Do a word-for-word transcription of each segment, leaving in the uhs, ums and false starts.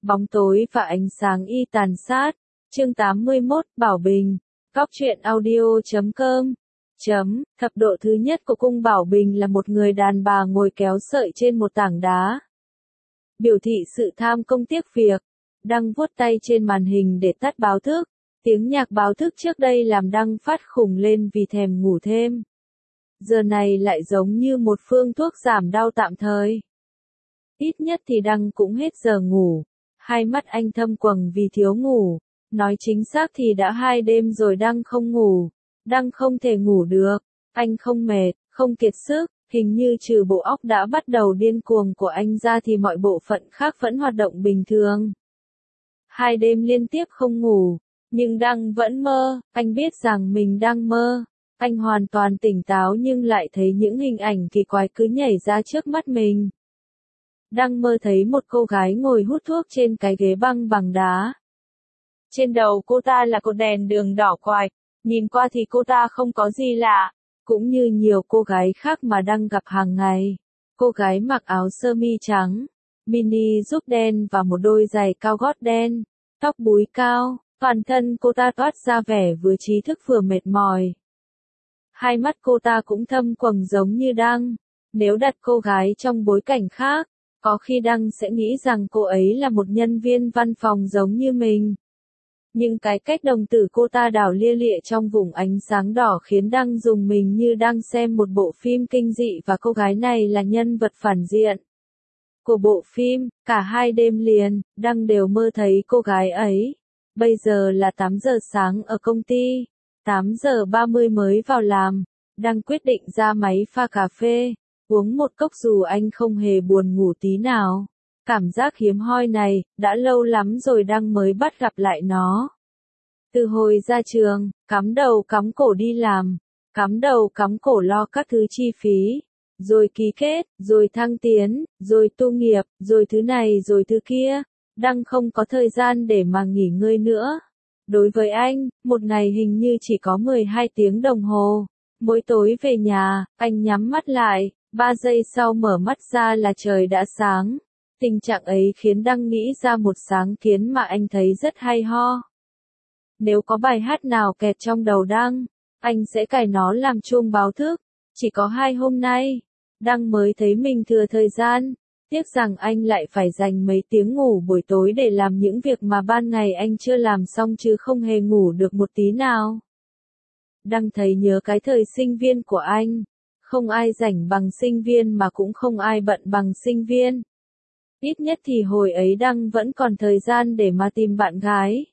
bóng tối và ánh sáng y tàn sát. Chương tám mươi mốt, Bảo Bình. Góc truyện audio chấm com. Chấm, thập độ thứ nhất của cung Bảo Bình là một người đàn bà ngồi kéo sợi trên một tảng đá. Biểu thị sự tham công tiếc việc. Đăng vuốt tay trên màn hình để tắt báo thức. Tiếng nhạc báo thức trước đây làm Đăng phát khủng lên vì thèm ngủ thêm. Giờ này lại giống như một phương thuốc giảm đau tạm thời. Ít nhất thì Đăng cũng hết giờ ngủ. Hai mắt anh thâm quầng vì thiếu ngủ. Nói chính xác thì đã hai đêm rồi Đăng không ngủ. Đăng không thể ngủ được. Anh không mệt, không kiệt sức. Hình như trừ bộ óc đã bắt đầu điên cuồng của anh ra thì mọi bộ phận khác vẫn hoạt động bình thường. Hai đêm liên tiếp không ngủ. Nhưng Đăng vẫn mơ. Anh biết rằng mình đang mơ. Anh hoàn toàn tỉnh táo nhưng lại thấy những hình ảnh kỳ quái cứ nhảy ra trước mắt mình. Đăng mơ thấy một cô gái ngồi hút thuốc trên cái ghế băng bằng đá. Trên đầu cô ta là cột đèn đường đỏ quạch, nhìn qua thì cô ta không có gì lạ, cũng như nhiều cô gái khác mà Đăng gặp hàng ngày. Cô gái mặc áo sơ mi trắng, mini giúp đen và một đôi giày cao gót đen, tóc búi cao, toàn thân cô ta toát ra vẻ vừa trí thức vừa mệt mỏi. Hai mắt cô ta cũng thâm quầng giống như Đăng. Nếu đặt cô gái trong bối cảnh khác, có khi Đăng sẽ nghĩ rằng cô ấy là một nhân viên văn phòng giống như mình. Nhưng cái cách đồng tử cô ta đảo lia lịa trong vùng ánh sáng đỏ khiến Đăng rùng mình như đang xem một bộ phim kinh dị và cô gái này là nhân vật phản diện của bộ phim. Cả hai đêm liền, Đăng đều mơ thấy cô gái ấy. Bây giờ là tám giờ sáng ở công ty. tám giờ ba mươi mới vào làm. Đăng quyết định ra máy pha cà phê, uống một cốc dù anh không hề buồn ngủ tí nào. Cảm giác hiếm hoi này, đã lâu lắm rồi Đăng mới bắt gặp lại nó. Từ hồi ra trường, cắm đầu cắm cổ đi làm, cắm đầu cắm cổ lo các thứ chi phí, rồi ký kết, rồi thăng tiến, rồi tu nghiệp, rồi thứ này rồi thứ kia. Đăng không có thời gian để mà nghỉ ngơi nữa. Đối với anh, một ngày hình như chỉ có mười hai tiếng đồng hồ. Mỗi tối về nhà, anh nhắm mắt lại, ba giây sau mở mắt ra là trời đã sáng. Tình trạng ấy khiến Đăng nghĩ ra một sáng kiến mà anh thấy rất hay ho. Nếu có bài hát nào kẹt trong đầu Đăng, anh sẽ cài nó làm chuông báo thức. Chỉ có hai hôm nay, Đăng mới thấy mình thừa thời gian. Tiếc rằng anh lại phải dành mấy tiếng ngủ buổi tối để làm những việc mà ban ngày anh chưa làm xong chứ không hề ngủ được một tí nào. Đăng thấy nhớ cái thời sinh viên của anh. Không ai rảnh bằng sinh viên mà cũng không ai bận bằng sinh viên. Ít nhất thì hồi ấy Đăng vẫn còn thời gian để mà tìm bạn gái.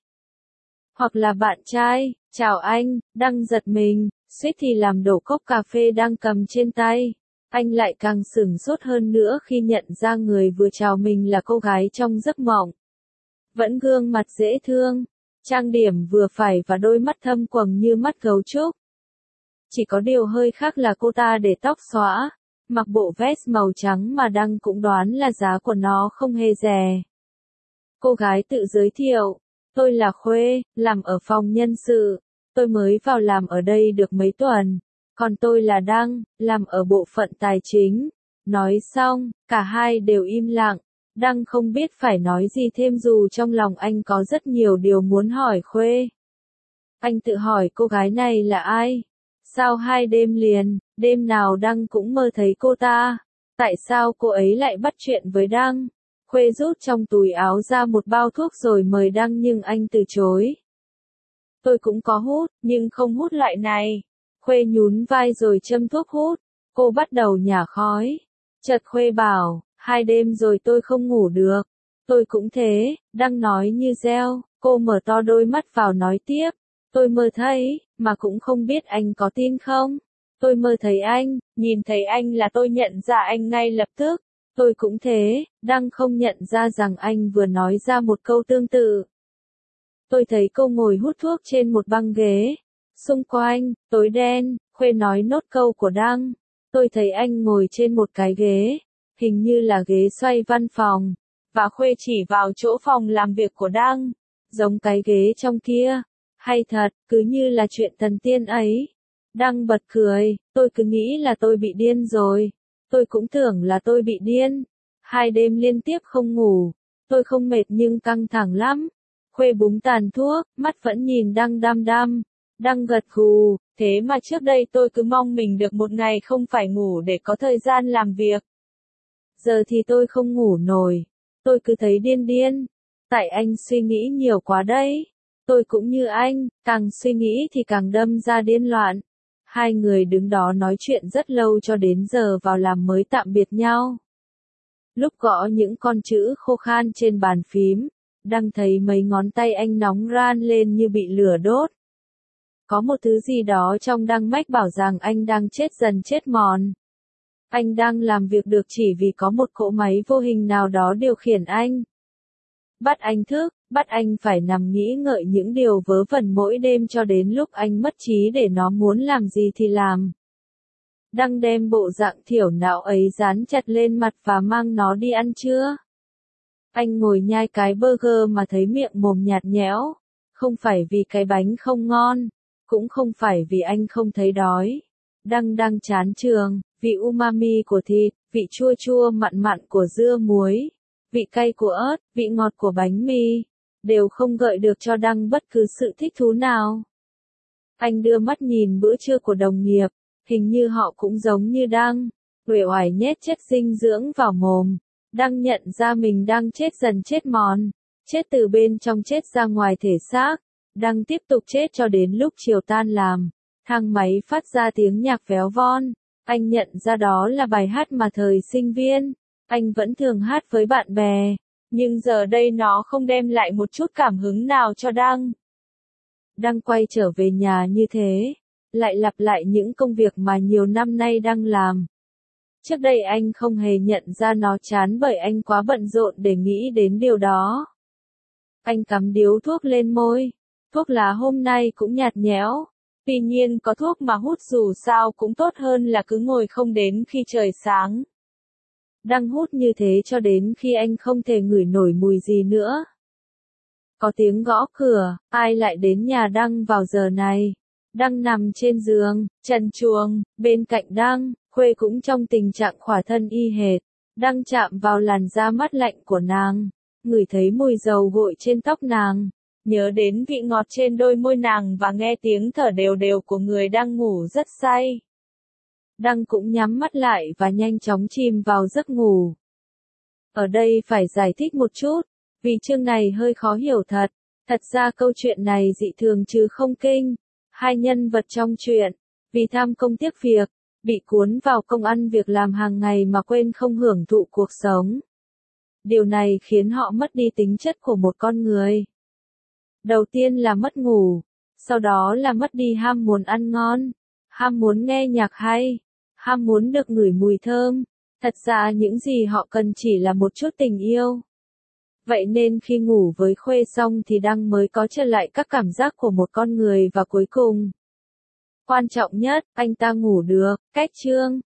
Hoặc là bạn trai. Chào anh, Đăng giật mình, suýt thì làm đổ cốc cà phê đang cầm trên tay. Anh lại càng sửng sốt hơn nữa khi nhận ra người vừa chào mình là cô gái trong giấc mộng. Vẫn gương mặt dễ thương, trang điểm vừa phải và đôi mắt thâm quầng như mắt gấu trúc. Chỉ có điều hơi khác là cô ta để tóc xõa, mặc bộ vest màu trắng mà Đăng cũng đoán là giá của nó không hề rẻ. Cô gái tự giới thiệu, tôi là Khuê, làm ở phòng nhân sự, tôi mới vào làm ở đây được mấy tuần. Còn tôi là Đăng, làm ở bộ phận tài chính. Nói xong, cả hai đều im lặng. Đăng không biết phải nói gì thêm dù trong lòng anh có rất nhiều điều muốn hỏi Khuê. Anh tự hỏi cô gái này là ai? Sao hai đêm liền, đêm nào Đăng cũng mơ thấy cô ta? Tại sao cô ấy lại bắt chuyện với Đăng? Khuê rút trong túi áo ra một bao thuốc rồi mời Đăng nhưng anh từ chối. Tôi cũng có hút, nhưng không hút loại này. Khuê nhún vai rồi châm thuốc hút. Cô bắt đầu nhả khói. Chợt Khuê bảo, hai đêm rồi tôi không ngủ được. Tôi cũng thế, Đăng nói như reo. Cô mở to đôi mắt vào nói tiếp. Tôi mơ thấy, mà cũng không biết anh có tin không. Tôi mơ thấy anh, nhìn thấy anh là tôi nhận ra anh ngay lập tức. Tôi cũng thế, Đăng không nhận ra rằng anh vừa nói ra một câu tương tự. Tôi thấy cô ngồi hút thuốc trên một băng ghế. Xung quanh, tối đen. Khuê nói nốt câu của Đăng. Tôi thấy anh ngồi trên một cái ghế, hình như là ghế xoay văn phòng. Và Khuê chỉ vào chỗ phòng làm việc của Đăng. Giống cái ghế trong kia. Hay thật, cứ như là chuyện thần tiên ấy. Đăng bật cười, tôi cứ nghĩ là tôi bị điên rồi. Tôi cũng tưởng là tôi bị điên. Hai đêm liên tiếp không ngủ. Tôi không mệt nhưng căng thẳng lắm. Khuê búng tàn thuốc, mắt vẫn nhìn Đăng đăm đăm. Đăng gật gù, thế mà trước đây tôi cứ mong mình được một ngày không phải ngủ để có thời gian làm việc. Giờ thì tôi không ngủ nổi. Tôi cứ thấy điên điên. Tại anh suy nghĩ nhiều quá đấy. Tôi cũng như anh, càng suy nghĩ thì càng đâm ra điên loạn. Hai người đứng đó nói chuyện rất lâu cho đến giờ vào làm mới tạm biệt nhau. Lúc gõ những con chữ khô khan trên bàn phím, Đăng thấy mấy ngón tay anh nóng ran lên như bị lửa đốt. Có một thứ gì đó trong Đăng mách bảo rằng anh đang chết dần chết mòn. Anh đang làm việc được chỉ vì có một cỗ máy vô hình nào đó điều khiển anh. Bắt anh thức, bắt anh phải nằm nghĩ ngợi những điều vớ vẩn mỗi đêm cho đến lúc anh mất trí để nó muốn làm gì thì làm. Đăng đem bộ dạng thiểu não ấy dán chặt lên mặt và mang nó đi ăn trưa. Anh ngồi nhai cái burger mà thấy miệng mồm nhạt nhẽo. Không phải vì cái bánh không ngon, cũng không phải vì anh không thấy đói. Đăng đang chán trường, vị umami của thịt, vị chua chua mặn mặn của dưa muối, vị cay của ớt, vị ngọt của bánh mì, đều không gợi được cho Đăng bất cứ sự thích thú nào. Anh đưa mắt nhìn bữa trưa của đồng nghiệp, hình như họ cũng giống như Đăng, uể oải nhét chất dinh dưỡng vào mồm. Đăng nhận ra mình đang chết dần chết mòn, chết từ bên trong chết ra ngoài thể xác. Đăng tiếp tục chết cho đến lúc chiều tan làm. Thang máy phát ra tiếng nhạc véo von. Anh nhận ra đó là bài hát mà thời sinh viên, anh vẫn thường hát với bạn bè. Nhưng giờ đây nó không đem lại một chút cảm hứng nào cho Đăng. Đăng quay trở về nhà như thế, lại lặp lại những công việc mà nhiều năm nay đang làm. Trước đây anh không hề nhận ra nó chán bởi anh quá bận rộn để nghĩ đến điều đó. Anh cắm điếu thuốc lên môi. Thuốc lá hôm nay cũng nhạt nhẽo. Tuy nhiên có thuốc mà hút dù sao cũng tốt hơn là cứ ngồi không đến khi trời sáng. Đăng hút như thế cho đến khi anh không thể ngửi nổi mùi gì nữa. Có tiếng gõ cửa, ai lại đến nhà Đăng vào giờ này? Đăng nằm trên giường, trần truồng, bên cạnh Đăng, Khuê cũng trong tình trạng khỏa thân y hệt. Đăng chạm vào làn da mát lạnh của nàng, ngửi thấy mùi dầu gội trên tóc nàng, nhớ đến vị ngọt trên đôi môi nàng và nghe tiếng thở đều đều của người đang ngủ rất say. Đăng cũng nhắm mắt lại và nhanh chóng chìm vào giấc ngủ. Ở đây phải giải thích một chút, vì chương này hơi khó hiểu thật. Thật ra câu chuyện này dị thường chứ không kinh. Hai nhân vật trong chuyện, vì tham công tiếc việc, bị cuốn vào công ăn việc làm hàng ngày mà quên không hưởng thụ cuộc sống. Điều này khiến họ mất đi tính chất của một con người. Đầu tiên là mất ngủ, sau đó là mất đi ham muốn ăn ngon, ham muốn nghe nhạc hay, ham muốn được ngửi mùi thơm. Thật ra những gì họ cần chỉ là một chút tình yêu. Vậy nên khi ngủ với Khuê xong thì Đăng mới có trở lại các cảm giác của một con người và cuối cùng. Quan trọng nhất, anh ta ngủ được, cách chương.